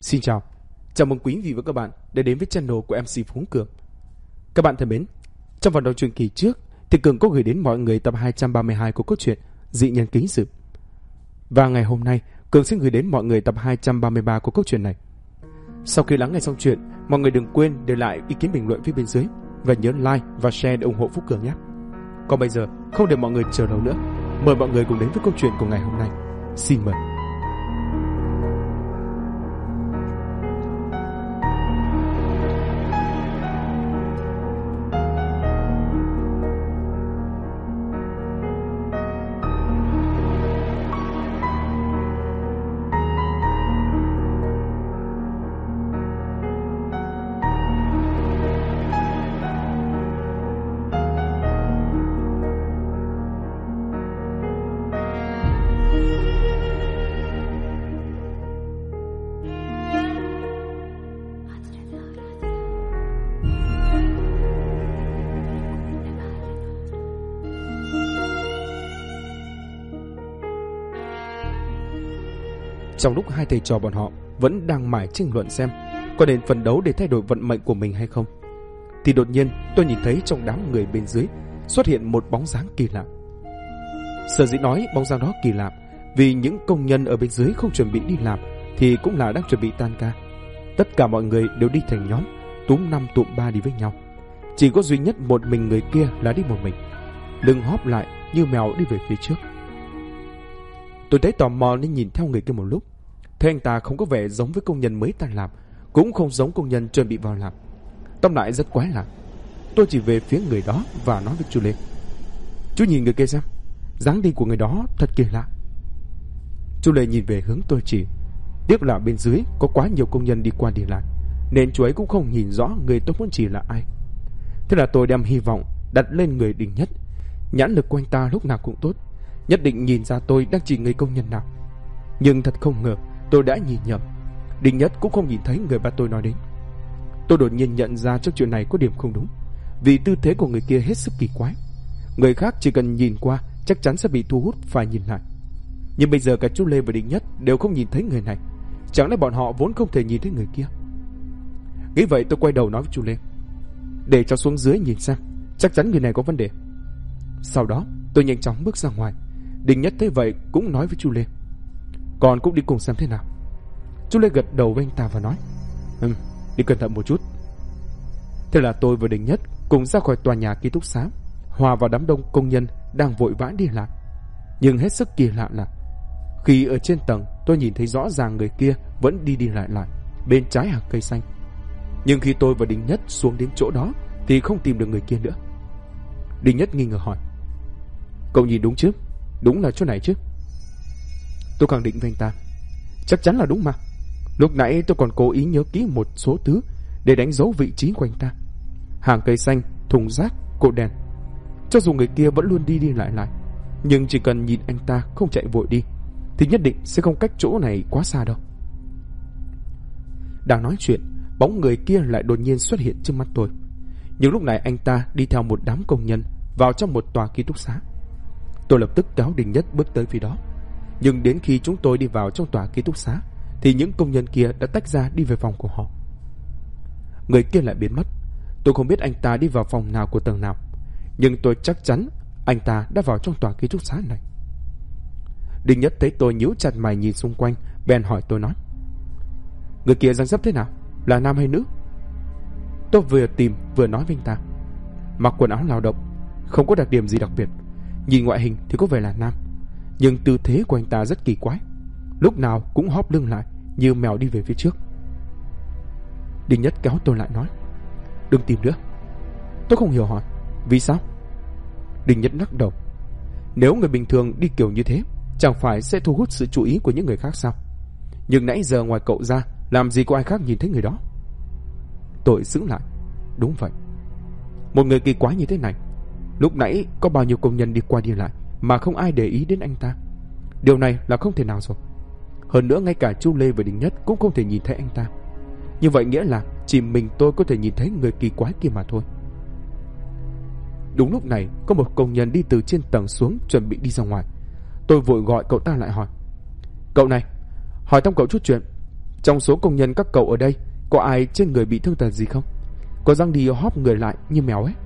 Xin chào, chào mừng quý vị và các bạn đã đến với channel của MC Phú Cường. Các bạn thân mến, trong phần đầu truyện kỳ trước thì Cường có gửi đến mọi người tập 232 của câu chuyện Dị Nhân Ký Sự. Và ngày hôm nay, Cường sẽ gửi đến mọi người tập 233 của câu chuyện này. Sau khi lắng nghe xong chuyện, mọi người đừng quên để lại ý kiến bình luận phía bên dưới và nhớ like và share để ủng hộ Phú Cường nhé. Còn bây giờ, không để mọi người chờ lâu nữa, mời mọi người cùng đến với câu chuyện của ngày hôm nay. Xin mời. Trong lúc hai thầy trò bọn họ vẫn đang mải tranh luận xem có nên phấn đấu để thay đổi vận mệnh của mình hay không, thì đột nhiên tôi nhìn thấy trong đám người bên dưới xuất hiện một bóng dáng kỳ lạ. Sở dĩ nói bóng dáng đó kỳ lạ vì những công nhân ở bên dưới không chuẩn bị đi làm thì cũng là đang chuẩn bị tan ca. Tất cả mọi người đều đi thành nhóm, túm 5 tụm 3 đi với nhau. Chỉ có duy nhất một mình người kia là đi một mình, lưng hóp lại như mèo đi về phía trước. Tôi thấy tò mò nên nhìn theo người kia một lúc. Thấy anh ta không có vẻ giống với công nhân mới tan làm, cũng không giống công nhân chuẩn bị vào làm. Tóm lại rất quái lạ. Tôi chỉ về phía người đó và nói với chú Lê: "Chú nhìn người kia xem, dáng đi của người đó thật kỳ lạ." Chú Lê nhìn về hướng tôi chỉ. Tiếc là bên dưới có quá nhiều công nhân đi qua đi lại, nên chú ấy cũng không nhìn rõ người tôi muốn chỉ là ai. Thế là tôi đem hy vọng đặt lên người Đình Nhất. Nhãn lực của anh ta lúc nào cũng tốt, nhất định nhìn ra tôi đang chỉ người công nhân nào. Nhưng thật không ngờ tôi đã nhìn nhầm. Đình Nhất cũng không nhìn thấy người ba tôi nói đến. Tôi đột nhiên nhận ra trước chuyện này có điểm không đúng, vì tư thế của người kia hết sức kỳ quái. Người khác chỉ cần nhìn qua chắc chắn sẽ bị thu hút phải nhìn lại. Nhưng bây giờ cả chú Lê và Đình Nhất đều không nhìn thấy người này. Chẳng lẽ bọn họ vốn không thể nhìn thấy người kia? Nghĩ vậy tôi quay đầu nói với chú Lê: "Để cho xuống dưới nhìn xem, chắc chắn người này có vấn đề." Sau đó tôi nhanh chóng bước ra ngoài. Đình Nhất thấy vậy cũng nói với chú Lê: "Con cũng đi cùng xem thế nào." Chú Lê gật đầu với anh ta và nói: "Đi cẩn thận một chút." Thế là tôi và Đình Nhất cùng ra khỏi tòa nhà ký túc xá, hòa vào đám đông công nhân đang vội vã đi lại. Nhưng hết sức kỳ lạ là khi ở trên tầng, tôi nhìn thấy rõ ràng người kia vẫn đi lại bên trái hàng cây xanh. Nhưng khi tôi và Đình Nhất xuống đến chỗ đó thì không tìm được người kia nữa. Đình Nhất nghi ngờ hỏi: "Cậu nhìn đúng chứ? Đúng là chỗ này chứ?" Tôi khẳng định với anh ta: "Chắc chắn là đúng mà. Lúc nãy tôi còn cố ý nhớ kỹ một số thứ để đánh dấu vị trí của anh ta. Hàng cây xanh, thùng rác, cột đèn. Cho dù người kia vẫn luôn đi lại, nhưng chỉ cần nhìn anh ta không chạy vội đi thì nhất định sẽ không cách chỗ này quá xa đâu." Đang nói chuyện, bóng người kia lại đột nhiên xuất hiện trước mắt tôi. Nhưng lúc này anh ta đi theo một đám công nhân vào trong một tòa ký túc xá. Tôi lập tức kéo Đình Nhất bước tới phía đó. Nhưng đến khi chúng tôi đi vào trong tòa ký túc xá thì những công nhân kia đã tách ra đi về phòng của họ. Người kia lại biến mất. Tôi không biết anh ta đi vào phòng nào của tầng nào, nhưng tôi chắc chắn anh ta đã vào trong tòa ký túc xá này. Đình Nhất thấy tôi nhíu chặt mày nhìn xung quanh, bèn hỏi tôi nói: "Người kia dáng dấp thế nào? Là nam hay nữ?" Tôi vừa tìm vừa nói với anh ta: "Mặc quần áo lao động, không có đặc điểm gì đặc biệt. Nhìn ngoại hình thì có vẻ là nam, nhưng tư thế của anh ta rất kỳ quái, lúc nào cũng hóp lưng lại như mèo đi về phía trước." Đình Nhất kéo tôi lại nói: "Đừng tìm nữa." Tôi không hiểu hỏi: "Vì sao?" Đình Nhất lắc đầu: "Nếu người bình thường đi kiểu như thế, chẳng phải sẽ thu hút sự chú ý của những người khác sao? Nhưng nãy giờ ngoài cậu ra, làm gì có ai khác nhìn thấy người đó?" Tôi sững lại. Đúng vậy, một người kỳ quái như thế này. Lúc nãy có bao nhiêu công nhân đi qua đi lại mà không ai để ý đến anh ta. Điều này là không thể nào rồi. Hơn nữa ngay cả chú Lê và Đình Nhất cũng không thể nhìn thấy anh ta. Như vậy nghĩa là chỉ mình tôi có thể nhìn thấy người kỳ quái kia mà thôi. Đúng lúc này có một công nhân đi từ trên tầng xuống chuẩn bị đi ra ngoài. Tôi vội gọi cậu ta lại hỏi: "Cậu này, hỏi thăm cậu chút chuyện. Trong số công nhân các cậu ở đây, có ai trên người bị thương tật gì không? Có răng đi hóp người lại như mèo ấy.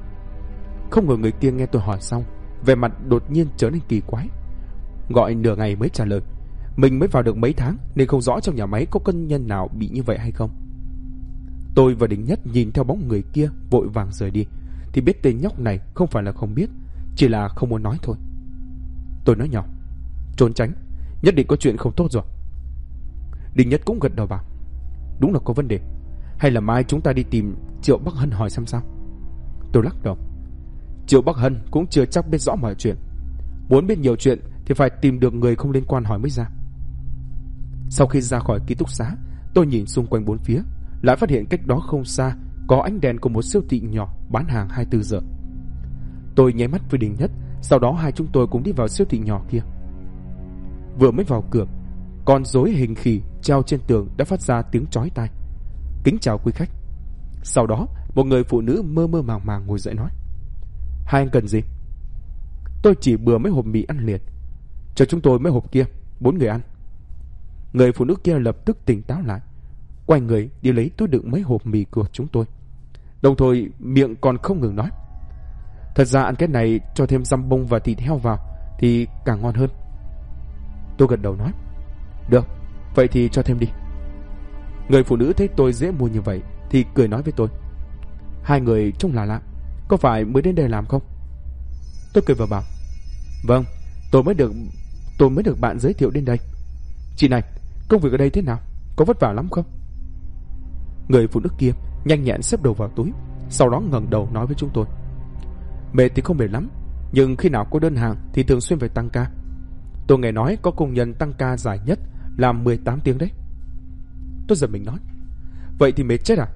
Không ngờ người kia nghe tôi hỏi xong, vẻ mặt đột nhiên trở nên kỳ quái. Gọi nửa ngày mới trả lời. Mình mới vào được mấy tháng nên không rõ trong nhà máy có công nhân nào bị như vậy hay không. Tôi và Đình Nhất nhìn theo bóng người kia vội vàng rời đi, thì biết tên nhóc này không phải là không biết, chỉ là không muốn nói thôi. Tôi nói nhỏ, trốn tránh, nhất định có chuyện không tốt rồi. Đình Nhất cũng gật đầu bảo, đúng là có vấn đề. Hay là mai chúng ta đi tìm Triệu Bắc Hân hỏi xem sao? Tôi lắc đầu. Triệu Bắc Hân cũng chưa chắc biết rõ mọi chuyện. Muốn biết nhiều chuyện thì phải tìm được người không liên quan hỏi mới ra. Sau khi ra khỏi ký túc xá, tôi nhìn xung quanh bốn phía, lại phát hiện cách đó không xa có ánh đèn của một siêu thị nhỏ bán hàng 24 giờ. Tôi nháy mắt với Đình Nhất, sau đó hai chúng tôi cũng đi vào siêu thị nhỏ kia. Vừa mới vào cửa, con rối hình khỉ treo trên tường đã phát ra tiếng chói tai. Kính chào quý khách. Sau đó một người phụ nữ mơ mơ màng màng ngồi dậy nói, hai anh cần gì? Tôi chỉ bừa mấy hộp mì ăn liền. Cho chúng tôi mấy hộp kia, 4 người ăn. Người phụ nữ kia lập tức tỉnh táo lại, quay người đi lấy túi đựng mấy hộp mì của chúng tôi, đồng thời miệng còn không ngừng nói, thật ra ăn cái này cho thêm răm bông và thịt heo vào thì càng ngon hơn. Tôi gật đầu nói, được, vậy thì cho thêm đi. Người phụ nữ thấy tôi dễ mua như vậy thì cười nói với tôi, hai người trông là lạ, có phải mới đến đây làm không? Tôi cười và bảo, vâng, tôi mới được bạn giới thiệu đến đây. Chị này, công việc ở đây thế nào? Có vất vả lắm không? Người phụ nữ kia nhanh nhẹn xếp đồ vào túi, sau đó ngẩng đầu nói với chúng tôi, mệt thì không mệt lắm, nhưng khi nào có đơn hàng thì thường xuyên phải tăng ca. Tôi nghe nói có công nhân tăng ca dài nhất làm 18 tiếng đấy. Tôi giật mình nói, vậy thì mệt chết à?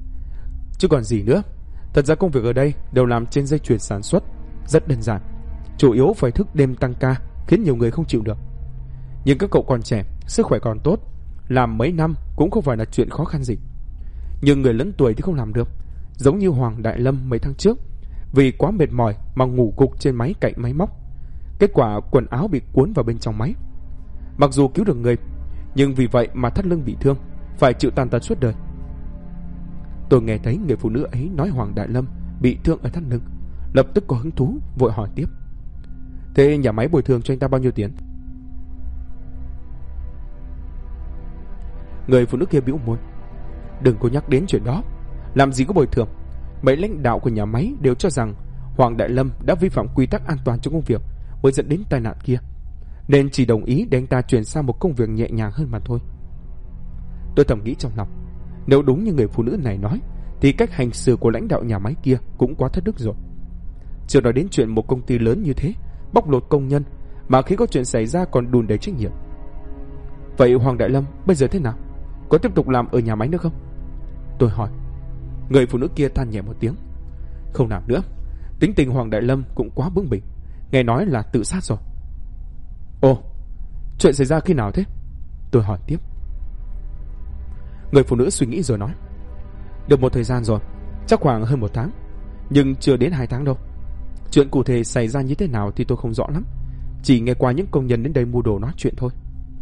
Chứ còn gì nữa. Thật ra công việc ở đây đều làm trên dây chuyền sản xuất, rất đơn giản, chủ yếu phải thức đêm tăng ca khiến nhiều người không chịu được. Nhưng các cậu còn trẻ, sức khỏe còn tốt, làm mấy năm cũng không phải là chuyện khó khăn gì. Nhưng người lớn tuổi thì không làm được, giống như Hoàng Đại Lâm mấy tháng trước, vì quá mệt mỏi mà ngủ gục trên máy cạnh máy móc. Kết quả quần áo bị cuốn vào bên trong máy. Mặc dù cứu được người, nhưng vì vậy mà thắt lưng bị thương, phải chịu tàn tật suốt đời. Tôi nghe thấy người phụ nữ ấy nói Hoàng Đại Lâm bị thương ở thắt lưng, lập tức có hứng thú vội hỏi tiếp, thế nhà máy bồi thường cho anh ta bao nhiêu tiền? Người phụ nữ kia bĩu môi, đừng có nhắc đến chuyện đó, làm gì có bồi thường. Mấy lãnh đạo của nhà máy đều cho rằng Hoàng Đại Lâm đã vi phạm quy tắc an toàn trong công việc mới dẫn đến tai nạn kia, nên chỉ đồng ý để anh ta chuyển sang một công việc nhẹ nhàng hơn mà thôi. Tôi thầm nghĩ trong lòng, nếu đúng như người phụ nữ này nói thì cách hành xử của lãnh đạo nhà máy kia cũng quá thất đức rồi. Chưa nói đến chuyện một công ty lớn như thế bóc lột công nhân, mà khi có chuyện xảy ra còn đùn đẩy trách nhiệm. Vậy Hoàng Đại Lâm bây giờ thế nào? Có tiếp tục làm ở nhà máy nữa không? Tôi hỏi. Người phụ nữ kia than nhẹ một tiếng, không làm nữa. Tính tình Hoàng Đại Lâm cũng quá bướng bỉnh, nghe nói là tự sát rồi. Ồ, chuyện xảy ra khi nào thế? Tôi hỏi tiếp. Người phụ nữ suy nghĩ rồi nói, được một thời gian rồi, chắc khoảng hơn 1 tháng, nhưng chưa đến 2 tháng đâu. Chuyện cụ thể xảy ra như thế nào thì tôi không rõ lắm, chỉ nghe qua những công nhân đến đây mua đồ nói chuyện thôi.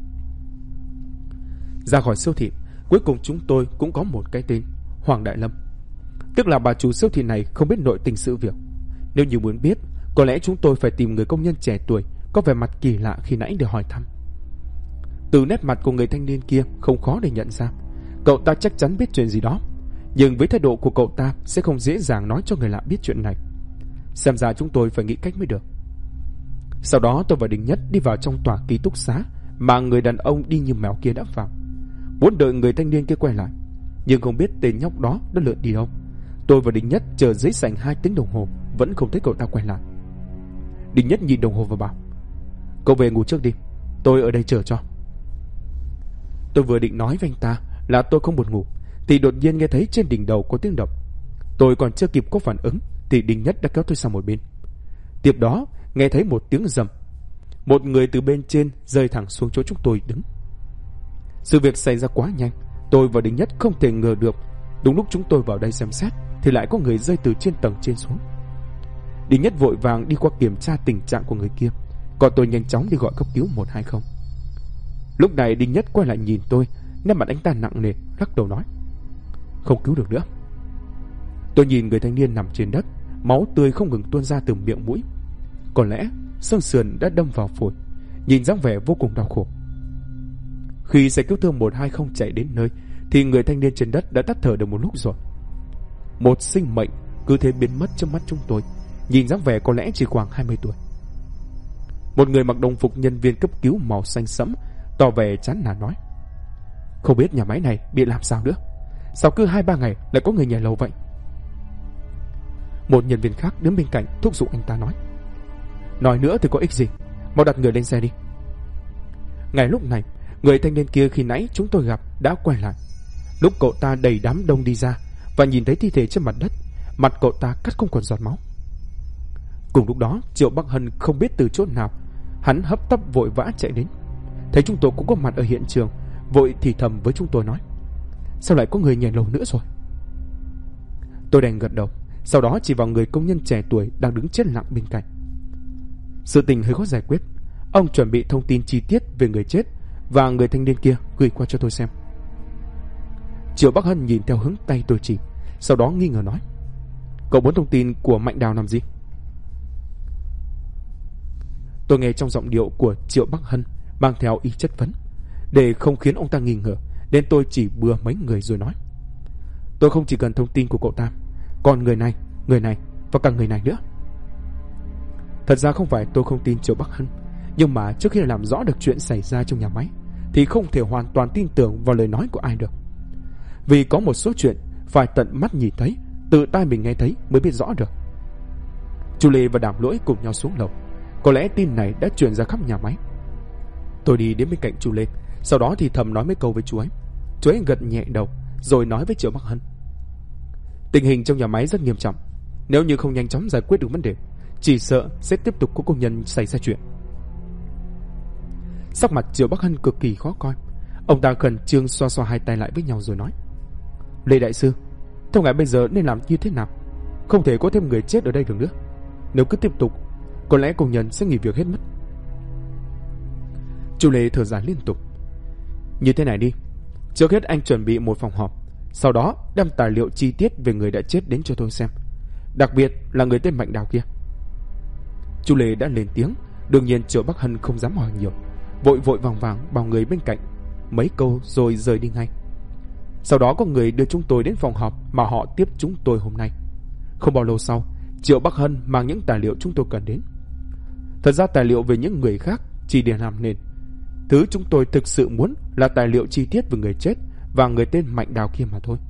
Ra khỏi siêu thị, cuối cùng chúng tôi cũng có một cái tên, Hoàng Đại Lâm. Tức là bà chủ siêu thị này không biết nội tình sự việc. Nếu như muốn biết, có lẽ chúng tôi phải tìm người công nhân trẻ tuổi có vẻ mặt kỳ lạ khi nãy để hỏi thăm. Từ nét mặt của người thanh niên kia không khó để nhận ra cậu ta chắc chắn biết chuyện gì đó, nhưng với thái độ của cậu ta sẽ không dễ dàng nói cho người lạ biết chuyện này. Xem ra chúng tôi phải nghĩ cách mới được. Sau đó tôi và Đình Nhất đi vào trong tòa ký túc xá mà người đàn ông đi như mèo kia đã vào, muốn đợi người thanh niên kia quay lại, nhưng không biết tên nhóc đó đã lượn đi đâu. Tôi và Đình Nhất chờ dưới sảnh 2 tiếng đồng hồ vẫn không thấy cậu ta quay lại. Đình Nhất nhìn đồng hồ và bảo, cậu về ngủ trước đi, tôi ở đây chờ cho. Tôi vừa định nói với anh ta là tôi không buồn ngủ thì đột nhiên nghe thấy trên đỉnh đầu có tiếng động. Tôi còn chưa kịp có phản ứng thì Đình Nhất đã kéo tôi sang một bên. Tiếp đó nghe thấy một tiếng rầm, một người từ bên trên rơi thẳng xuống chỗ chúng tôi đứng. Sự việc xảy ra quá nhanh, tôi và Đình Nhất không thể ngờ được đúng lúc chúng tôi vào đây xem xét thì lại có người rơi từ trên tầng trên xuống. Đình Nhất vội vàng đi qua kiểm tra tình trạng của người kia, còn tôi nhanh chóng đi gọi cấp cứu 120. Lúc này Đình Nhất quay lại nhìn tôi, nét mặt anh ta nặng nề, lắc đầu nói: Không cứu được nữa. Tôi nhìn người thanh niên nằm trên đất, máu tươi không ngừng tuôn ra từ miệng mũi. Có lẽ xương sườn đã đâm vào phổi, nhìn dáng vẻ vô cùng đau khổ. Khi xe cứu thương 120 chạy đến nơi thì người thanh niên trên đất đã tắt thở được một lúc rồi. Một sinh mệnh cứ thế biến mất trước mắt chúng tôi, nhìn dáng vẻ có lẽ chỉ khoảng 20 tuổi. Một người mặc đồng phục nhân viên cấp cứu màu xanh sẫm tỏ vẻ chán nản nói: Không biết nhà máy này bị làm sao nữa, sao cứ 2-3 ngày lại có người nhảy lầu vậy? Một nhân viên khác đứng bên cạnh thúc giục anh ta nói nữa thì có ích gì, mau đặt người lên xe đi. Ngay lúc này, người thanh niên kia khi nãy chúng tôi gặp đã quay lại. Lúc cậu ta đẩy đám đông đi ra và nhìn thấy thi thể trên mặt đất, mặt cậu ta cắt không còn giọt máu. Cùng lúc đó, Triệu Bắc Hân không biết từ chỗ nào, hắn hấp tấp vội vã chạy đến. Thấy chúng tôi cũng có mặt ở hiện trường, vội thì thầm với chúng tôi nói: Sao lại có người nhảy lầu nữa rồi? Tôi đành gật đầu, sau đó chỉ vào người công nhân trẻ tuổi đang đứng chết lặng bên cạnh. Sự tình hơi khó giải quyết. Ông chuẩn bị thông tin chi tiết về người chết và người thanh niên kia gửi qua cho tôi xem. Triệu Bắc Hân nhìn theo hướng tay tôi chỉ, sau đó nghi ngờ nói: Cậu muốn thông tin của Mạnh Đào làm gì? Tôi nghe trong giọng điệu của Triệu Bắc Hân mang theo ý chất vấn. Để không khiến ông ta nghi ngờ nên tôi chỉ bừa mấy người rồi nói: Tôi không chỉ cần thông tin của cậu ta, còn người này và cả người này nữa. Thật ra không phải tôi không tin Triệu Bắc Hân, nhưng mà trước khi làm rõ được chuyện xảy ra trong nhà máy thì không thể hoàn toàn tin tưởng vào lời nói của ai được. Vì có một số chuyện phải tận mắt nhìn thấy, tự tai mình nghe thấy mới biết rõ được. Chu Lê và Đàm Lỗi cùng nhau xuống lầu. Có lẽ tin này đã truyền ra khắp nhà máy. Tôi đi đến bên cạnh Chu Lê, sau đó thì thầm nói mấy câu với chú ấy. Chú ấy gật nhẹ đầu rồi nói với Triệu Bắc Hân: Tình hình trong nhà máy rất nghiêm trọng, nếu như không nhanh chóng giải quyết được vấn đề, chỉ sợ sẽ tiếp tục có công nhân xảy ra chuyện. Sắc mặt Triệu Bắc Hân cực kỳ khó coi. Ông ta khẩn trương xoa xoa hai tay lại với nhau rồi nói: Lê đại sư, theo ngài bây giờ nên làm như thế nào? Không thể có thêm người chết ở đây được nữa. Nếu cứ tiếp tục, có lẽ công nhân sẽ nghỉ việc hết mất. Chu Lê thở dài liên tục. Như thế này đi, trước hết anh chuẩn bị một phòng họp, sau đó đem tài liệu chi tiết về người đã chết đến cho tôi xem, đặc biệt là người tên Mạnh Đào kia. Chu Lê đã lên tiếng. Đương nhiên Triệu Bắc Hân không dám hỏi nhiều, vội vàng bảo người bên cạnh mấy câu rồi rời đi ngay. Sau đó có người đưa chúng tôi đến phòng họp mà họ tiếp chúng tôi hôm nay. Không bao lâu sau, Triệu Bắc Hân mang những tài liệu chúng tôi cần đến. Thật ra tài liệu về những người khác chỉ để làm nền. Thứ chúng tôi thực sự muốn là tài liệu chi tiết về người chết và người tên Mạnh Đào kia mà thôi.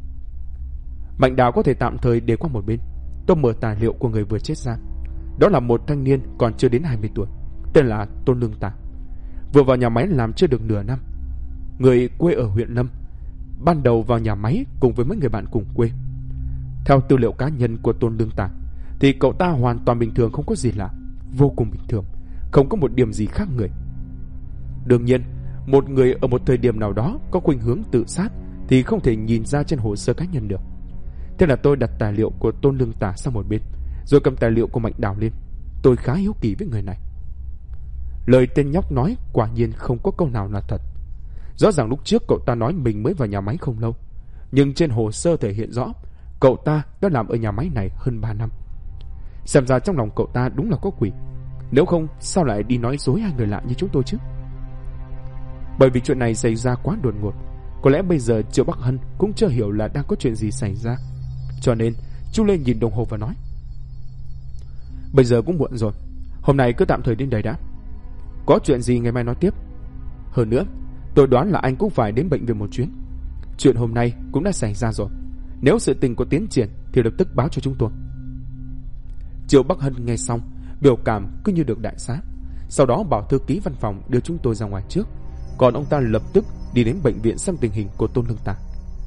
Mạnh Đào có thể tạm thời để qua một bên. Tôi mở tài liệu của người vừa chết ra. Đó là một thanh niên còn chưa đến 20 tuổi, tên là Tôn Lương Tả. Vừa vào nhà máy làm chưa được nửa năm. Người quê ở huyện Lâm. Ban đầu vào nhà máy cùng với mấy người bạn cùng quê. Theo tư liệu cá nhân của Tôn Lương Tả thì cậu ta hoàn toàn bình thường, không có gì lạ, vô cùng bình thường, không có một điểm gì khác người. Đương nhiên, một người ở một thời điểm nào đó có khuynh hướng tự sát thì không thể nhìn ra trên hồ sơ cá nhân được. Thế là tôi đặt tài liệu của Tôn Lương Tả sang một bên, rồi cầm tài liệu của Mạnh Đào lên. Tôi khá hiếu kỳ với người này. Lời tên nhóc nói quả nhiên không có câu nào là thật. Rõ ràng lúc trước cậu ta nói mình mới vào nhà máy không lâu, nhưng trên hồ sơ thể hiện rõ cậu ta đã làm ở nhà máy này hơn 3 năm. Xem ra trong lòng cậu ta đúng là có quỷ. Nếu không sao lại đi nói dối hai người lạ như chúng tôi chứ? Bởi vì chuyện này xảy ra quá đột ngột, có lẽ bây giờ Triệu Bắc Hân cũng chưa hiểu là đang có chuyện gì xảy ra. Cho nên Chu Lê nhìn đồng hồ và nói: Bây giờ cũng muộn rồi, hôm nay cứ tạm thời đến đây đã. Có chuyện gì ngày mai nói tiếp. Hơn nữa, tôi đoán là anh cũng phải đến bệnh viện một chuyến. Chuyện hôm nay cũng đã xảy ra rồi, nếu sự tình có tiến triển thì lập tức báo cho chúng tôi. Triệu Bắc Hân nghe xong, biểu cảm cứ như được đại xá. Sau đó bảo thư ký văn phòng đưa chúng tôi ra ngoài trước, còn ông ta lập tức đi đến bệnh viện xem tình hình của Tôn Lương Tả.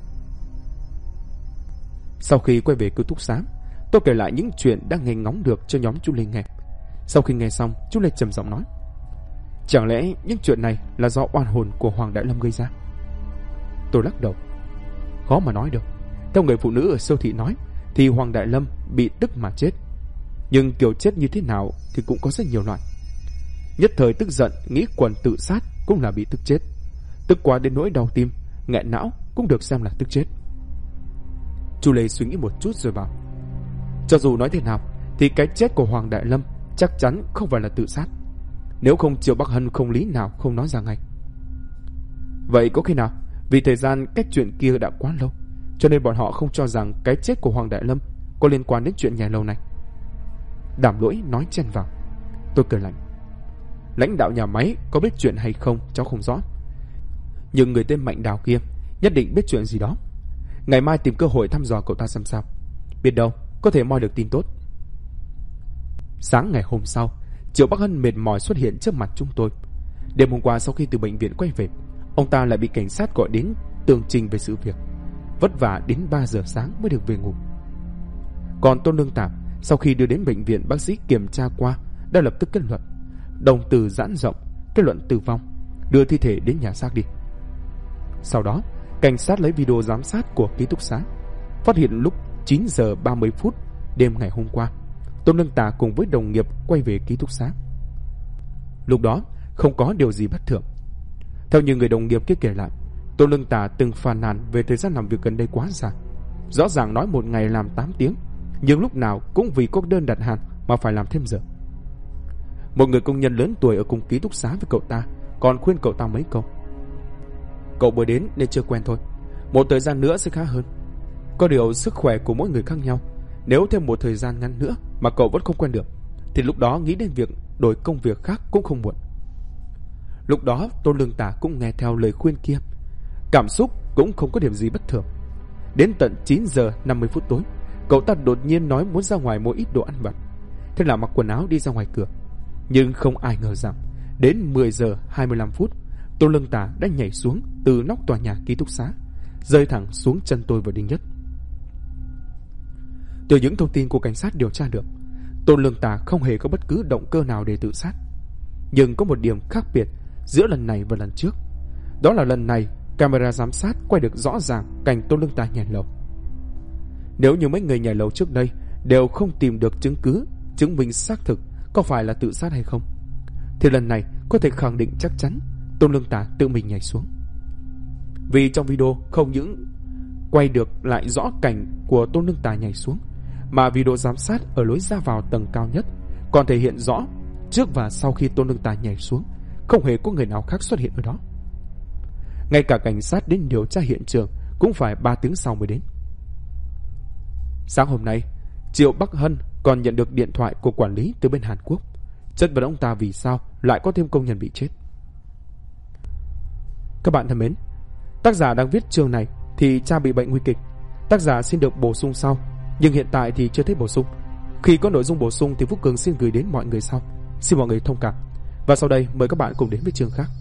Sau khi quay về ký túc xá, tôi kể lại những chuyện đang nghe ngóng được cho nhóm Chu Lê nghe. Sau khi nghe xong, Chu Lê trầm giọng nói: Chẳng lẽ những chuyện này là do oan hồn của Hoàng Đại Lâm gây ra? Tôi lắc đầu. Khó mà nói được. Theo người phụ nữ ở siêu thị nói thì Hoàng Đại Lâm bị tức mà chết. Nhưng kiểu chết như thế nào thì cũng có rất nhiều loại. Nhất thời tức giận nghĩ quần tự sát cũng là bị tức chết. tức quá đến nỗi đau tim, nghẹn não cũng được xem là tức chết. Chu Lê suy nghĩ một chút rồi bảo: cho dù nói thế nào thì cái chết của Hoàng Đại Lâm chắc chắn không phải là tự sát. Nếu không Triệu Bắc Hân không lý nào không nói ra ngay. Vậy có khi nào vì thời gian cách chuyện kia đã quá lâu, cho nên bọn họ không cho rằng cái chết của Hoàng Đại Lâm có liên quan đến chuyện nhảy lầu này? Đàm Lỗi nói chen vào. Tôi cười lạnh: lãnh đạo nhà máy có biết chuyện hay không cháu không rõ, nhưng người tên Mạnh Đào kia nhất định biết chuyện gì đó. Ngày mai tìm cơ hội thăm dò cậu ta xem sao, biết đâu có thể moi được tin tốt. Sáng ngày hôm sau, Triệu Bắc Hân mệt mỏi xuất hiện trước mặt chúng tôi. Đêm hôm qua sau khi từ bệnh viện quay về, ông ta lại bị cảnh sát gọi đến tường trình về sự việc. Vất vả đến 3 giờ sáng mới được về ngủ. Còn Tôn Lương Tạp sau khi đưa đến bệnh viện, bác sĩ kiểm tra qua đã lập tức kết luận đồng tử giãn rộng, kết luận tử vong, đưa thi thể đến nhà xác đi. Sau đó cảnh sát lấy video giám sát của ký túc xá, phát hiện lúc 9 giờ 30 phút đêm ngày hôm qua, Tôn Lương Tà cùng với đồng nghiệp quay về ký túc xá. Lúc đó không có điều gì bất thường. Theo như người đồng nghiệp kia kể lại, Tôn Lương Tà từng phàn nàn về thời gian làm việc gần đây quá dài. Rõ ràng nói một ngày làm 8 tiếng, nhưng lúc nào cũng vì có đơn đặt hàng mà phải làm thêm giờ. Một người công nhân lớn tuổi ở cùng ký túc xá với cậu ta còn khuyên cậu ta mấy câu: cậu mới đến nên chưa quen thôi, một thời gian nữa sẽ khá hơn. Có điều sức khỏe của mỗi người khác nhau, nếu thêm một thời gian ngắn nữa mà cậu vẫn không quen được thì lúc đó nghĩ đến việc đổi công việc khác cũng không muộn. Lúc đó Tôn Lương Tà cũng nghe theo lời khuyên kia, cảm xúc cũng không có điểm gì bất thường. Đến tận 9 giờ 50 phút tối, cậu ta đột nhiên nói muốn ra ngoài mua ít đồ ăn vặt. Thế là mặc quần áo đi ra ngoài cửa. Nhưng không ai ngờ rằng đến 10 giờ 25 phút, Tôn Lương Tà đã nhảy xuống từ nóc tòa nhà ký túc xá, rơi thẳng xuống chân tôi và Đinh Nhất. Từ những thông tin của cảnh sát điều tra được, Tôn Lương Tà không hề có bất cứ động cơ nào để tự sát. Nhưng có một điểm khác biệt giữa lần này và lần trước. Đó là lần này camera giám sát quay được rõ ràng cảnh Tôn Lương Tà nhảy lầu. Nếu như mấy người nhảy lầu trước đây đều không tìm được chứng cứ chứng minh xác thực có phải là tự sát hay không, thì lần này có thể khẳng định chắc chắn Tôn Lương Tà tự mình nhảy xuống. Vì trong video không những quay được lại rõ cảnh của Tôn Lương Tà nhảy xuống, mà video giám sát ở lối ra vào tầng cao nhất còn thể hiện rõ trước và sau khi Tôn Lương Tà nhảy xuống không hề có người nào khác xuất hiện ở đó. Ngay cả cảnh sát đến điều tra hiện trường cũng phải 3 tiếng sau mới đến. Sáng hôm nay, Triệu Bắc Hân còn nhận được điện thoại của quản lý từ bên Hàn Quốc, chất vấn ông ta vì sao lại có thêm công nhân bị chết. Các bạn thân mến, tác giả đang viết chương này thì cha bị bệnh nguy kịch. Tác giả xin được bổ sung sau, nhưng hiện tại thì chưa thấy bổ sung. Khi có nội dung bổ sung thì Phúc Cường xin gửi đến mọi người sau. Xin mọi người thông cảm. Và sau đây mời các bạn cùng đến với chương khác.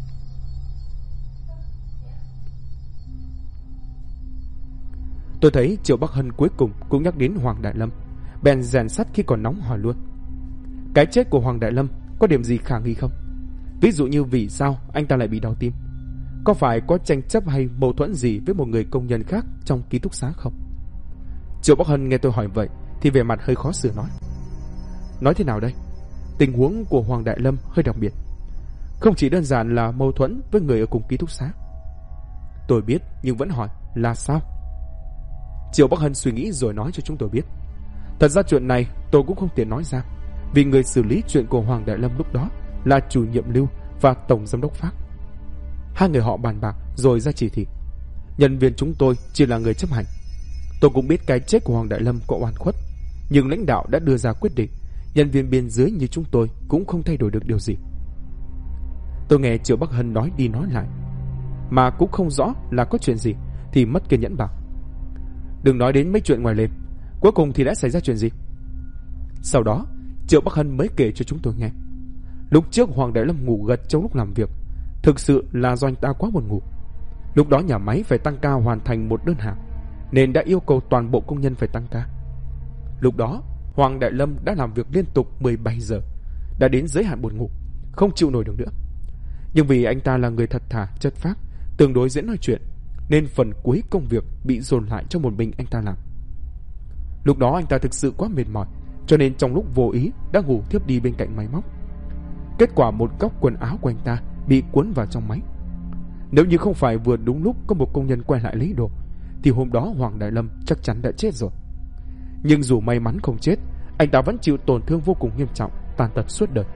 Tôi thấy Triệu Bắc Hân cuối cùng cũng nhắc đến Hoàng Đại Lâm, bèn rèn sắt khi còn nóng hỏi luôn: cái chết của Hoàng Đại Lâm có điểm gì khả nghi không? Ví dụ như vì sao anh ta lại bị đau tim? Có phải có tranh chấp hay mâu thuẫn gì với một người công nhân khác trong ký túc xá không? Triệu Bắc Hân nghe tôi hỏi vậy thì vẻ mặt hơi khó xử nói thế nào đây? Tình huống của Hoàng Đại Lâm hơi đặc biệt, không chỉ đơn giản là mâu thuẫn với người ở cùng ký túc xá. Tôi biết nhưng vẫn hỏi là sao? Triệu Bắc Hân suy nghĩ rồi nói cho chúng tôi biết. Thật ra chuyện này tôi cũng không tiện nói ra, vì người xử lý chuyện của Hoàng Đại Lâm lúc đó là chủ nhiệm Lưu và tổng giám đốc Phác. Hai người họ bàn bạc rồi ra chỉ thị. Nhân viên chúng tôi chỉ là người chấp hành. Tôi cũng biết cái chết của Hoàng Đại Lâm có oan khuất, nhưng lãnh đạo đã đưa ra quyết định, nhân viên bên dưới như chúng tôi cũng không thay đổi được điều gì. Tôi nghe Triệu Bắc Hân nói đi nói lại mà cũng không rõ là có chuyện gì thì mất kiên nhẫn bảo: đừng nói đến mấy chuyện ngoài lề, cuối cùng thì đã xảy ra chuyện gì? Sau đó Triệu Bắc Hân mới kể cho chúng tôi nghe. Lúc trước Hoàng Đại Lâm ngủ gật trong lúc làm việc, thực sự là do anh ta quá buồn ngủ. Lúc đó nhà máy phải tăng ca hoàn thành một đơn hàng, nên đã yêu cầu toàn bộ công nhân phải tăng ca. Lúc đó Hoàng Đại Lâm đã làm việc liên tục 17 giờ, đã đến giới hạn buồn ngủ, không chịu nổi được nữa. Nhưng vì anh ta là người thật thà, chất phác, tương đối dễ nói chuyện, nên phần cuối công việc bị dồn lại cho một mình anh ta làm. Lúc đó anh ta thực sự quá mệt mỏi, cho nên trong lúc vô ý đã ngủ thiếp đi bên cạnh máy móc. Kết quả một góc quần áo của anh ta bị cuốn vào trong máy. Nếu như không phải vừa đúng lúc có một công nhân quay lại lấy đồ, thì hôm đó Hoàng Đại Lâm chắc chắn đã chết rồi. Nhưng dù may mắn không chết, anh ta vẫn chịu tổn thương vô cùng nghiêm trọng, tàn tật suốt đời.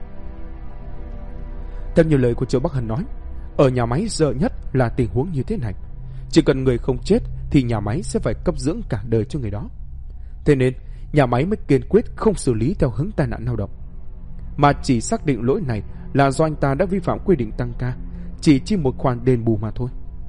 Theo như lời của Triệu Bắc Hân nói, ở nhà máy sợ nhất là tình huống như thế này. Chỉ cần người không chết thì nhà máy sẽ phải cấp dưỡng cả đời cho người đó. Thế nên nhà máy mới kiên quyết không xử lý theo hướng tai nạn lao động, mà chỉ xác định lỗi này là do anh ta đã vi phạm quy định tăng ca, chỉ chi một khoản đền bù mà thôi.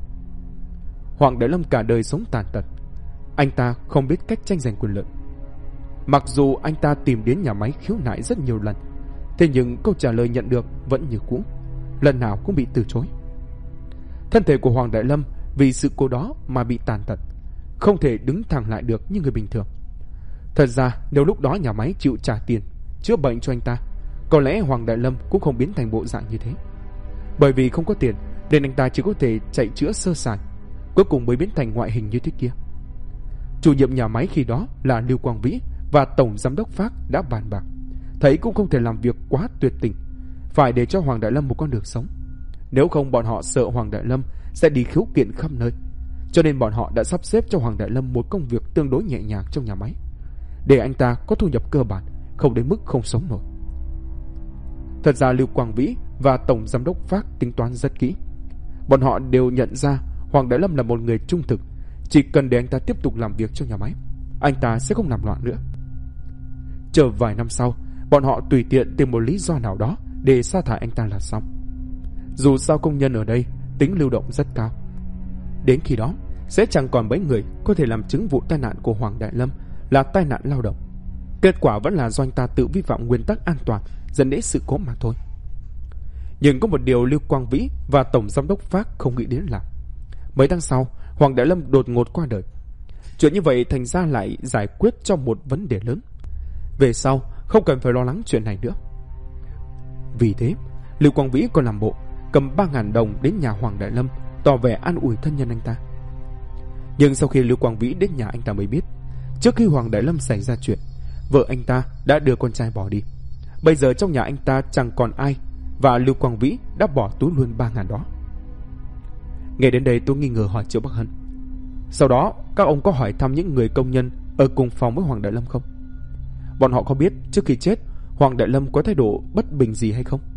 Hoàng Đại Lâm cả đời sống tàn tật, anh ta không biết cách tranh giành quyền lợi. Mặc dù anh ta tìm đến nhà máy khiếu nại rất nhiều lần, thế nhưng câu trả lời nhận được vẫn như cũ, lần nào cũng bị từ chối. Thân thể của Hoàng Đại Lâm vì sự cố đó mà bị tàn tật, không thể đứng thẳng lại được như người bình thường. Thật ra nếu lúc đó nhà máy chịu trả tiền chữa bệnh cho anh ta, có lẽ Hoàng Đại Lâm cũng không biến thành bộ dạng như thế. Bởi vì không có tiền nên anh ta chỉ có thể chạy chữa sơ sài, cuối cùng mới biến thành ngoại hình như thế kia. Chủ nhiệm nhà máy khi đó là Lưu Quang Vĩ và tổng giám đốc Phác đã bàn bạc, thấy cũng không thể làm việc quá tuyệt tình, phải để cho Hoàng Đại Lâm một con đường sống. Nếu không bọn họ sợ Hoàng Đại Lâm sẽ đi khiếu kiện khắp nơi, cho nên bọn họ đã sắp xếp cho Hoàng Đại Lâm một công việc tương đối nhẹ nhàng trong nhà máy, để anh ta có thu nhập cơ bản, không đến mức không sống nổi. Thật ra Lưu Quang Vĩ và tổng giám đốc Phác tính toán rất kỹ. Bọn họ đều nhận ra Hoàng Đại Lâm là một người trung thực, chỉ cần để anh ta tiếp tục làm việc cho nhà máy, anh ta sẽ không làm loạn nữa. Chờ vài năm sau, bọn họ tùy tiện tìm một lý do nào đó để sa thải anh ta là xong. Dù sao công nhân ở đây tính lưu động rất cao, đến khi đó sẽ chẳng còn mấy người có thể làm chứng vụ tai nạn của Hoàng Đại Lâm là tai nạn lao động. Kết quả vẫn là do anh ta tự vi phạm nguyên tắc an toàn dẫn đến sự cố mà thôi. Nhưng có một điều Lưu Quang Vĩ và tổng giám đốc Phác không nghĩ đến là mấy tháng sau Hoàng Đại Lâm đột ngột qua đời. Chuyện như vậy thành ra lại giải quyết cho một vấn đề lớn. Về sau không cần phải lo lắng chuyện này nữa. Vì thế Lưu Quang Vĩ còn làm bộ cầm 3.000 đồng đến nhà Hoàng Đại Lâm tỏ vẻ an ủi thân nhân anh ta. Nhưng sau khi Lưu Quang Vĩ đến nhà anh ta mới biết, trước khi Hoàng Đại Lâm xảy ra chuyện, vợ anh ta đã đưa con trai bỏ đi. Bây giờ trong nhà anh ta chẳng còn ai, và Lưu Quang Vĩ đã bỏ túi luôn 3.000 đó. Nghe đến đây tôi nghi ngờ hỏi Triệu Bắc Hân, sau đó các ông có hỏi thăm những người công nhân ở cùng phòng với Hoàng Đại Lâm không? Bọn họ có biết trước khi chết Hoàng Đại Lâm có thái độ bất bình gì hay không?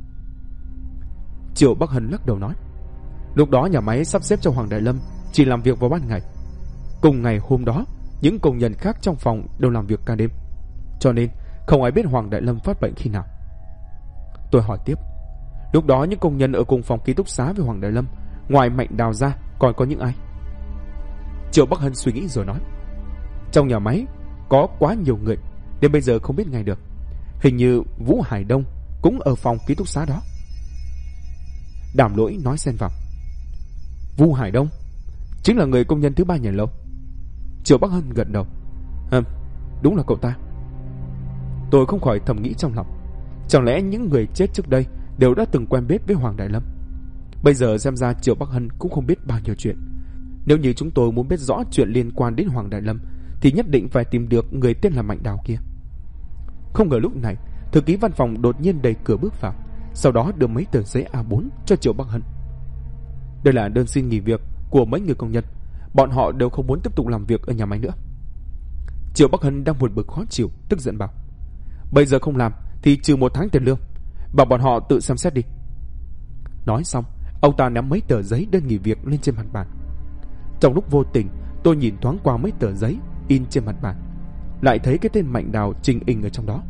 Triệu Bắc Hân lắc đầu nói, lúc đó nhà máy sắp xếp cho Hoàng Đại Lâm chỉ làm việc vào ban ngày. Cùng ngày hôm đó, những công nhân khác trong phòng đều làm việc ca đêm, cho nên không ai biết Hoàng Đại Lâm phát bệnh khi nào. Tôi hỏi tiếp, lúc đó những công nhân ở cùng phòng ký túc xá với Hoàng Đại Lâm, ngoài Mạnh Đào ra còn có những ai? Triệu Bắc Hân suy nghĩ rồi nói, trong nhà máy có quá nhiều người đến bây giờ không biết ngay được. Hình như Vũ Hải Đông cũng ở phòng ký túc xá đó. Đàm Lỗi nói xen vào, Vũ Hải Đông chính là người công nhân thứ 3 nhà lầu. Triệu Bắc Hân gật đầu, đúng là cậu ta. Tôi không khỏi thầm nghĩ trong lòng, chẳng lẽ những người chết trước đây đều đã từng quen biết với Hoàng Đại Lâm? Bây giờ xem ra Triệu Bắc Hân cũng không biết bao nhiêu chuyện. Nếu như chúng tôi muốn biết rõ chuyện liên quan đến Hoàng Đại Lâm thì nhất định phải tìm được người tên là Mạnh Đào kia. Không ngờ lúc này thư ký văn phòng đột nhiên đẩy cửa bước vào, sau đó đưa mấy tờ giấy A4 cho Triệu Bắc Hân. Đây là đơn xin nghỉ việc của mấy người công nhân, bọn họ đều không muốn tiếp tục làm việc ở nhà máy nữa. Triệu Bắc Hân đang buồn bực khó chịu, tức giận bảo, bây giờ không làm thì trừ 1 tháng tiền lương, bảo bọn họ tự xem xét đi. Nói xong, ông ta ném mấy tờ giấy đơn nghỉ việc lên trên mặt bàn. Trong lúc vô tình, tôi nhìn thoáng qua mấy tờ giấy in trên mặt bàn, lại thấy cái tên Mạnh Đào trình hình ở trong đó.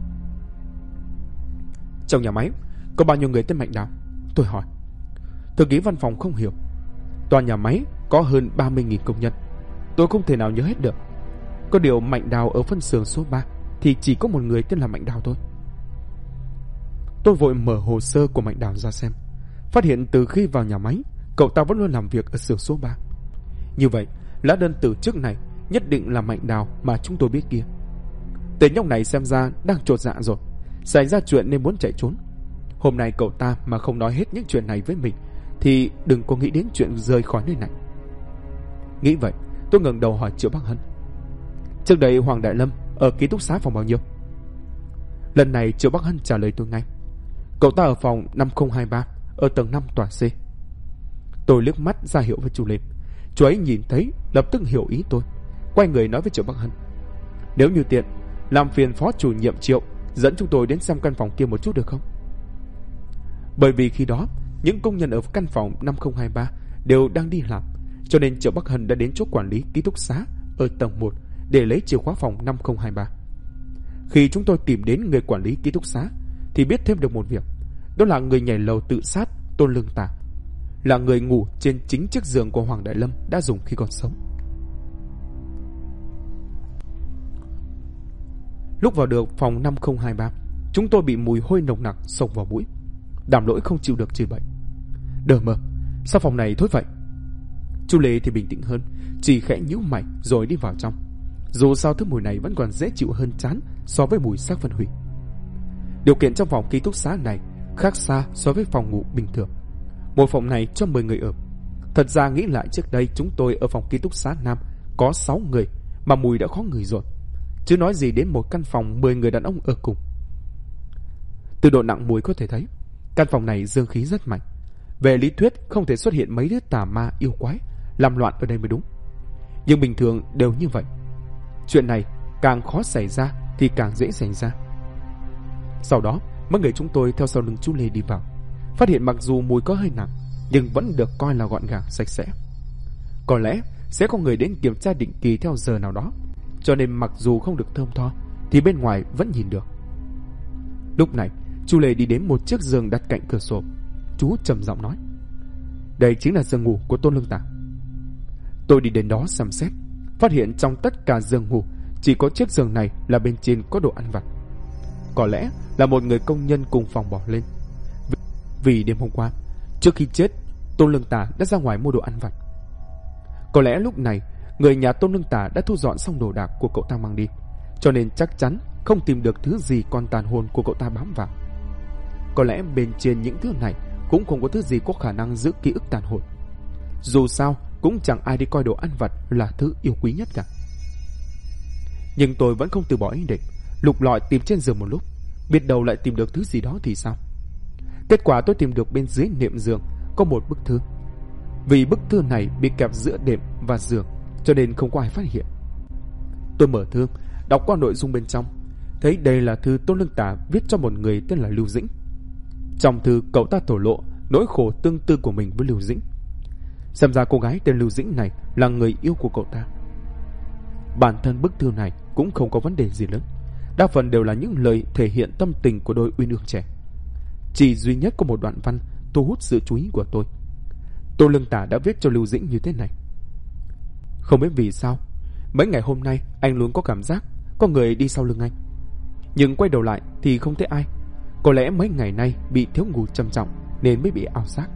Trong nhà máy có bao nhiêu người tên Mạnh Đào? Tôi hỏi. Thư ký văn phòng không hiểu. Toàn nhà máy có hơn 30.000 công nhân, tôi không thể nào nhớ hết được. Có điều Mạnh Đào ở phân xưởng số 3 thì chỉ có một người tên là Mạnh Đào thôi. Tôi vội mở hồ sơ của Mạnh Đào ra xem, phát hiện từ khi vào nhà máy, cậu ta vẫn luôn làm việc ở xưởng số 3. Như vậy, lá đơn từ chức này nhất định là Mạnh Đào mà chúng tôi biết kia. Tên nhóc này xem ra đang chột dạ rồi, xảy ra chuyện nên muốn chạy trốn. Hôm nay cậu ta mà không nói hết những chuyện này với mình thì đừng có nghĩ đến chuyện rời khỏi nơi này. Nghĩ vậy, tôi ngẩng đầu hỏi Triệu Bắc Hân, trước đây Hoàng Đại Lâm ở ký túc xá phòng bao nhiêu? Lần này Triệu Bắc Hân trả lời tôi ngay, cậu ta ở phòng 5023 ở tầng 5 tòa C. Tôi liếc mắt ra hiệu với chú Lê. Chú ấy nhìn thấy lập tức hiểu ý tôi, quay người nói với Triệu Bắc Hân: Nếu như tiện, làm phiền phó chủ nhiệm Triệu dẫn chúng tôi đến xem căn phòng kia một chút được không? Bởi vì khi đó những công nhân ở căn phòng 5023 đều đang đi làm, cho nên Triệu Bắc Hân đã đến chỗ quản lý ký túc xá ở tầng 1 để lấy chìa khóa phòng 5023. Khi chúng tôi tìm đến người quản lý ký túc xá thì biết thêm được một việc, đó là người nhảy lầu tự sát Tôn Lương Tà là người ngủ trên chính chiếc giường của Hoàng Đại Lâm đã dùng khi còn sống. Lúc vào được phòng 5023, chúng tôi bị mùi hôi nồng nặc xông vào mũi. Đàm Lỗi không chịu được chửi bậy: Đờ mờ, sao phòng này thối vậy? Chu Lê thì bình tĩnh hơn, chỉ khẽ nhíu mày rồi đi vào trong. Dù sao thứ mùi này vẫn còn dễ chịu hơn chán so với mùi xác phân hủy. Điều kiện trong phòng ký túc xá này khác xa so với phòng ngủ bình thường. Một phòng này cho 10 người ở. Thật ra nghĩ lại, trước đây chúng tôi ở phòng ký túc xá Nam có 6 người mà mùi đã khó ngửi rồi, chứ nói gì đến một căn phòng 10 người đàn ông ở cùng. Từ độ nặng mùi có thể thấy căn phòng này dương khí rất mạnh. Về lý thuyết không thể xuất hiện mấy đứa tà ma yêu quái làm loạn ở đây mới đúng, nhưng bình thường đều như vậy. Chuyện này càng khó xảy ra thì càng dễ xảy ra. Sau đó mấy người chúng tôi theo sau lưng chú Lê đi vào, phát hiện mặc dù mùi có hơi nặng nhưng vẫn được coi là gọn gàng sạch sẽ. Có lẽ sẽ có người đến kiểm tra định kỳ theo giờ nào đó, cho nên mặc dù không được thơm tho thì bên ngoài vẫn nhìn được. Lúc này chú Lê đi đến một chiếc giường đặt cạnh cửa sổ. Chú trầm giọng nói: Đây chính là giường ngủ của Tôn Lương Tà. Tôi đi đến đó xem xét, phát hiện trong tất cả giường ngủ chỉ có chiếc giường này là bên trên có đồ ăn vặt. Có lẽ là một người công nhân cùng phòng bỏ lên. Vì đêm hôm qua, trước khi chết, Tôn Lương Tà đã ra ngoài mua đồ ăn vặt. Có lẽ lúc này người nhà Tôn Lương Tà đã thu dọn xong đồ đạc của cậu ta mang đi, cho nên chắc chắn không tìm được thứ gì còn tàn hồn của cậu ta bám vào. Có lẽ bên trên những thứ này cũng không có thứ gì có khả năng giữ ký ức tàn hồn. Dù sao cũng chẳng ai đi coi đồ ăn vặt là thứ yêu quý nhất cả. Nhưng tôi vẫn không từ bỏ ý định lục lọi tìm trên giường một lúc, biết đâu lại tìm được thứ gì đó thì sao. Kết quả tôi tìm được bên dưới nệm giường có một bức thư. Vì bức thư này bị kẹp giữa đệm và giường, cho nên không có ai phát hiện. Tôi mở thư, đọc qua nội dung bên trong, thấy đây là thư Tôn Lương Tà viết cho một người tên là Lưu Dĩnh. Trong thư cậu ta thổ lộ nỗi khổ tương tư của mình với Lưu Dĩnh. Xem ra cô gái tên Lưu Dĩnh này là người yêu của cậu ta. Bản thân bức thư này cũng không có vấn đề gì lớn, đa phần đều là những lời thể hiện tâm tình của đôi uyên ương trẻ. Chỉ duy nhất có một đoạn văn thu hút sự chú ý của tôi. Tôn Lương Tà đã viết cho Lưu Dĩnh như thế này: Không biết vì sao, mấy ngày hôm nay anh luôn có cảm giác có người đi sau lưng anh, nhưng quay đầu lại thì không thấy ai. Có lẽ mấy ngày nay bị thiếu ngủ trầm trọng nên mới bị ảo giác.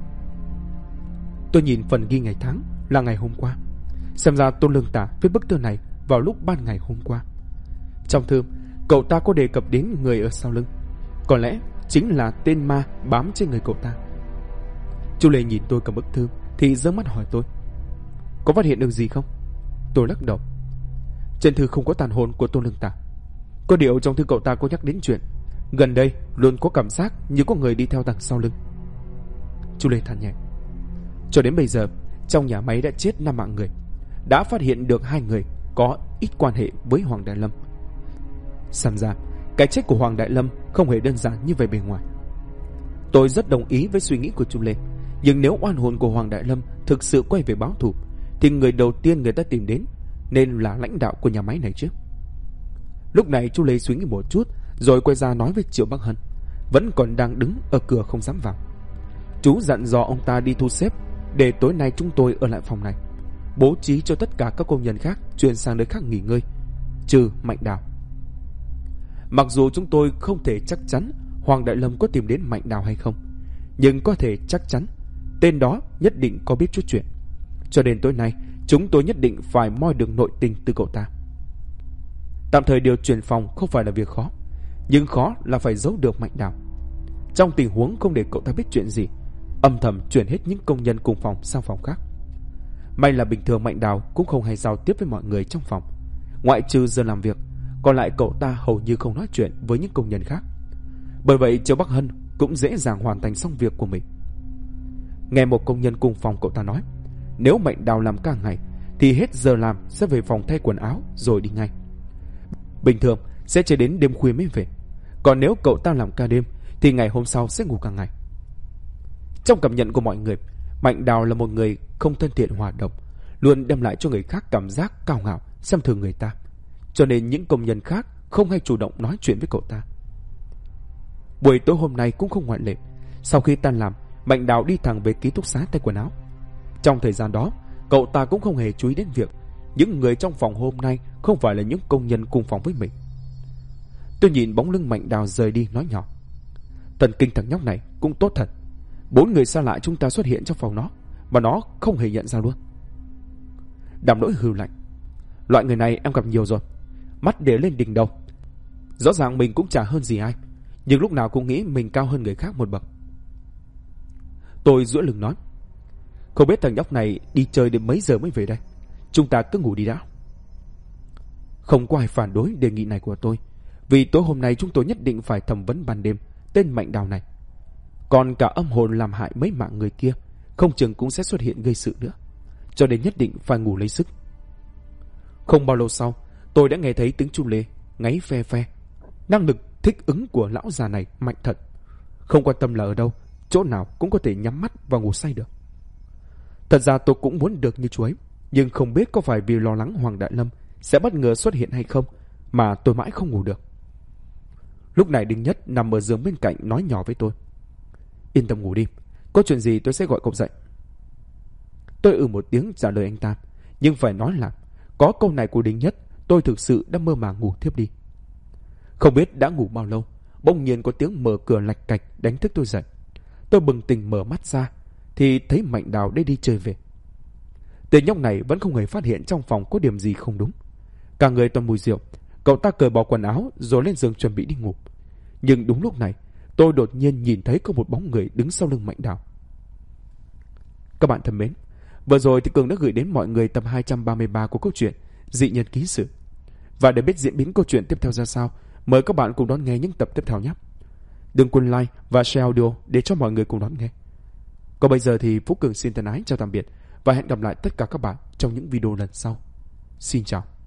Tôi nhìn phần ghi ngày tháng là ngày hôm qua. Xem ra Tôn Lương Tà viết bức thư này vào lúc ban ngày hôm qua. Trong thư, cậu ta có đề cập đến người ở sau lưng, có lẽ chính là tên ma bám trên người cậu ta. Chú Lê nhìn tôi cầm bức thư thì giơ mắt hỏi tôi: Có phát hiện được gì không? Tôi lắc đầu. Trên thư không có tàn hồn của Tôn Lương Tà. Có điều trong thư cậu ta có nhắc đến chuyện gần đây luôn có cảm giác như có người đi theo đằng sau lưng. Chú Lê than nhẹ: Cho đến bây giờ, trong nhà máy đã chết 5 mạng người, đã phát hiện được 2 người có ít quan hệ với Hoàng Đại Lâm. Xem ra cái chết của Hoàng Đại Lâm không hề đơn giản như vậy bề ngoài. Tôi rất đồng ý với suy nghĩ của chú Lê, nhưng nếu oan hồn của Hoàng Đại Lâm thực sự quay về báo thù thì người đầu tiên người ta tìm đến nên là lãnh đạo của nhà máy này chứ. Lúc này chú Lê suy nghĩ một chút rồi quay ra nói với Triệu Bắc Hân, vẫn còn đang đứng ở cửa không dám vào. Chú dặn dò ông ta đi thu xếp để tối nay chúng tôi ở lại phòng này, bố trí cho tất cả các công nhân khác chuyển sang nơi khác nghỉ ngơi, trừ Mạnh Đào. Mặc dù chúng tôi không thể chắc chắn Hoàng Đại Lâm có tìm đến Mạnh Đào hay không, nhưng có thể chắc chắn tên đó nhất định có biết chút chuyện, cho nên tối nay chúng tôi nhất định phải moi được nội tình từ cậu ta. Tạm thời điều chuyển phòng không phải là việc khó, nhưng khó là phải giấu được Mạnh Đào. Trong tình huống không để cậu ta biết chuyện gì, âm thầm chuyển hết những công nhân cùng phòng sang phòng khác. May là bình thường Mạnh Đào cũng không hay giao tiếp với mọi người trong phòng, ngoại trừ giờ làm việc, còn lại cậu ta hầu như không nói chuyện với những công nhân khác. Bởi vậy Triệu Bắc Hân cũng dễ dàng hoàn thành xong việc của mình. nghe một công nhân cùng phòng cậu ta nói, nếu Mạnh Đào làm ca ngày thì hết giờ làm sẽ về phòng thay quần áo rồi đi ngay. Bình thường sẽ chờ đến đêm khuya mới về. Còn nếu cậu ta làm ca đêm thì ngày hôm sau sẽ ngủ cả ngày. Trong cảm nhận của mọi người, Mạnh Đào là một người không thân thiện hòa đồng, luôn đem lại cho người khác cảm giác cao ngạo, xem thường người ta. Cho nên những công nhân khác không hay chủ động nói chuyện với cậu ta. Buổi tối hôm nay cũng không ngoại lệ. Sau khi tan làm, Mạnh Đào đi thẳng về ký túc xá thay quần áo. Trong thời gian đó, cậu ta cũng không hề chú ý đến việc những người trong phòng hôm nay không phải là những công nhân cùng phòng với mình. Tôi nhìn bóng lưng Mạnh Đào rời đi nói nhỏ, thần kinh thằng nhóc này cũng tốt thật. 4 người xa lạ chúng ta xuất hiện trong phòng nó mà nó không hề nhận ra luôn. Đàm Lỗi hừ lạnh, loại người này em gặp nhiều rồi, mắt để lên đỉnh đầu. Rõ ràng mình cũng chả hơn gì ai, nhưng lúc nào cũng nghĩ mình cao hơn người khác một bậc. Tôi duỗi lưng nói, không biết thằng nhóc này đi chơi đến mấy giờ mới về đây, chúng ta cứ ngủ đi đã. Không có ai phản đối đề nghị này của tôi, vì tối hôm nay chúng tôi nhất định phải thẩm vấn ban đêm tên Mạnh Đào này. Còn cả âm hồn làm hại mấy mạng người kia không chừng cũng sẽ xuất hiện gây sự nữa, cho nên nhất định phải ngủ lấy sức. Không bao lâu sau, tôi đã nghe thấy tiếng chu lê ngáy phe phe. Năng lực thích ứng của lão già này mạnh thật, không quan tâm là ở đâu, chỗ nào cũng có thể nhắm mắt và ngủ say được. Thật ra tôi cũng muốn được như chú ấy, nhưng không biết có phải vì lo lắng Hoàng Đại Lâm sẽ bất ngờ xuất hiện hay không mà tôi mãi không ngủ được. Lúc này Đinh Nhất nằm ở giường bên cạnh nói nhỏ với tôi, yên tâm ngủ đi, có chuyện gì tôi sẽ gọi cậu dậy. Tôi một tiếng trả lời anh ta, nhưng phải nói là có câu này của Đinh Nhất, tôi thực sự đã mơ màng ngủ thiếp đi. Không biết đã ngủ bao lâu, bỗng nhiên có tiếng mở cửa lạch cạch đánh thức tôi dậy. Tôi bừng tỉnh mở mắt ra thì thấy Mạnh Đào đã đi chơi về. Tên nhóc này vẫn không hề phát hiện trong phòng có điểm gì không đúng. Cả người toàn mùi rượu, cậu ta cởi bỏ quần áo rồi lên giường chuẩn bị đi ngủ. Nhưng đúng lúc này, tôi đột nhiên nhìn thấy có một bóng người đứng sau lưng Mạnh Đào. Các bạn thân mến, vừa rồi thì Cường đã gửi đến mọi người tập 233 của câu chuyện Dị Nhân Ký Sự. Và để biết diễn biến câu chuyện tiếp theo ra sao, mời các bạn cùng đón nghe những tập tiếp theo nhé. Đừng quên like và share audio để cho mọi người cùng đón nghe. Còn bây giờ thì Phú Cường xin thân ái chào tạm biệt và hẹn gặp lại tất cả các bạn trong những video lần sau. Xin chào.